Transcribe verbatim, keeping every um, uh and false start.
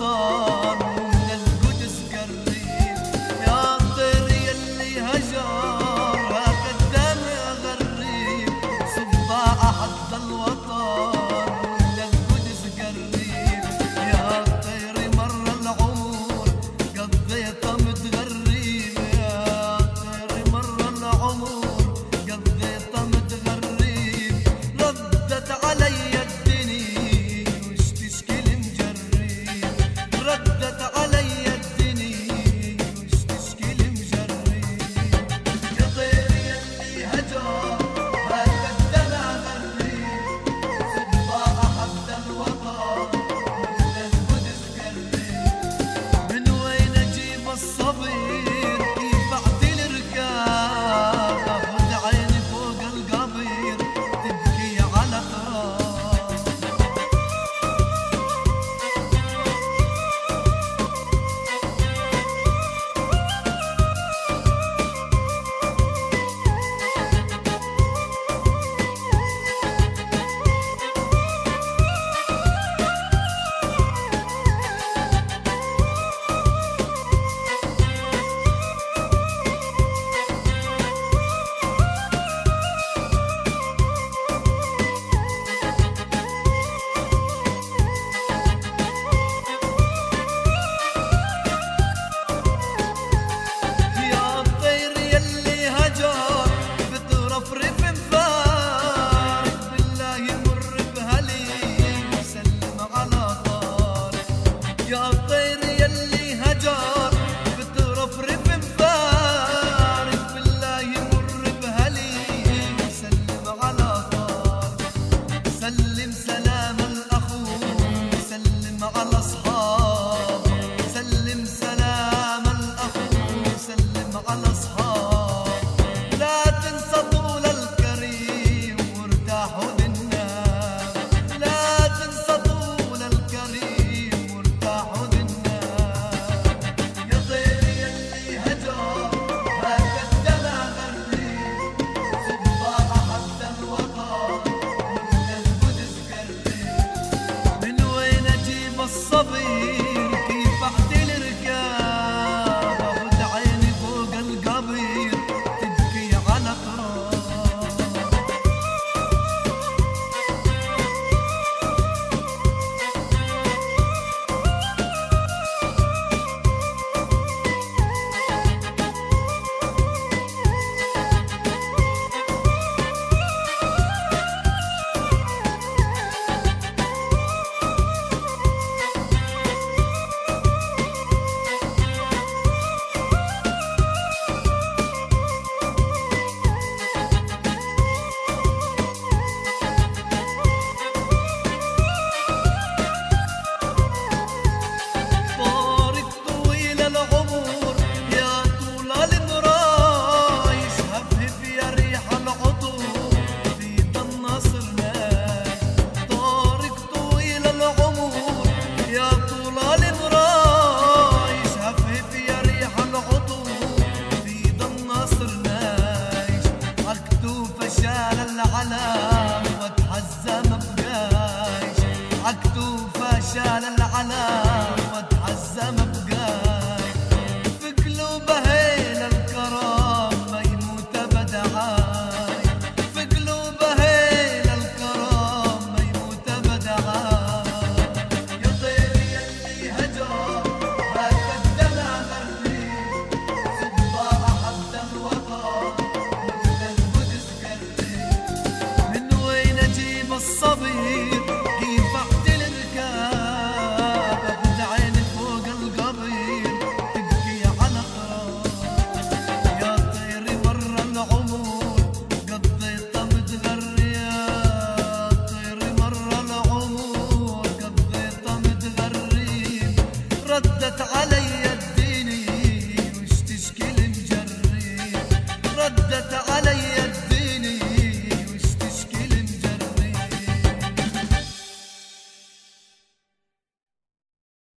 الوطن ومن القدس قريب. يا طير يلي هجر هذا الدمع غريب، صباح حد الوطن ومن القدس قريب. يا طير مر العمر قضيته متغريب، يا طير مر العمر قضيته متغريب. ردت علي الدنيا وش تشكي مجرب، ردت علي الدنيا وش تشكي مجرب. يا طير يلي هجر هذا الدمع غريب، صباح حد الوطن ومن القدس قريب. من وين اجيب الصبير كيف اعدل ركاب، اخذ عيني فوق القبير تبكي على تراب. يا الطير يلي هجر بترفرف مفارق، بالله يمر بهليل وسلم على طارق. يا الطير يلي هجر بترفرف مفارق، بالله يمر بهليل وسلم على طارق. سلم سلام الأخوه سلم على أصحاب، سلم سلام الأخوه سلم على أصحاب. لا تنسى طول الكريم وارتاحوا للناس، لا تنسى طول الكريم وارتاحوا للناس. يا طير يلي هجر هذا الدمع غريب، صباح حد الوطن ومن القدس قريب. من وين اجيب الصبير كيف اعدل ركاب، اخذ عيني فوق القبير تبكي على تراب. طارق طويل العمر يا طول المرايش، هفهف يا ريح العطور في النصر ناش. طارق طويل العمر يا طول المرايش، هفهف يا ريح العطور في النصر نايش. عكتوفه شال العلام وتحزم بقايش، عكتوفه شال العلام وتحزم بقايش. في قلوبه هيل الكرام ما يموت ابدا عاي، في قلوبه هيل الكرام ما يموت ابدا عاي. يا طير يلي هجر هذا الدمع غريب، صباح حد الوطن ومن القدس قريب. من وين اجيب الصبير كيف اعدل ركاب، اخذ عيني فوق القبير تبكي على تراب. يا طير مر العمر قضيته متغرب، يا طير مر العمر قضيته متغرب. ردت علي